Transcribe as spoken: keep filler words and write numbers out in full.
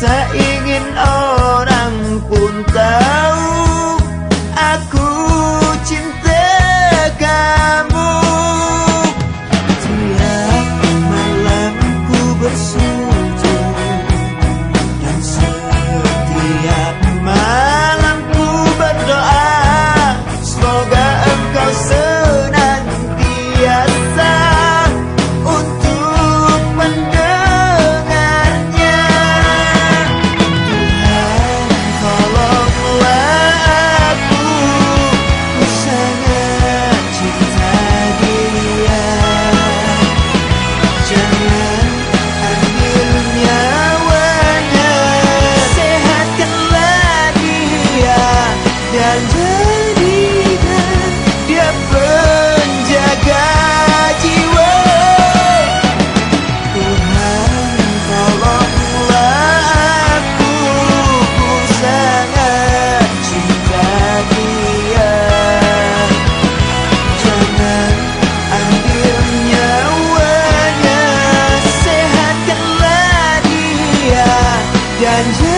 Tak ingin orang pun tahu aku cinta kamu. Tiap malam ku bersujud dan setiap malam ku berdoa, semoga engkau senantiasa untuk mendengarnya. Tuhan, tolonglah aku, ku sangat cinta dia. Jangan ambil nyawanya, sehatkanlah dia dan jadikan dia penjaga jiwa. Tuhan, tolonglah aku, ku sangat cinta dia. Jangan ambil nyawanya, sehatkanlah dia dan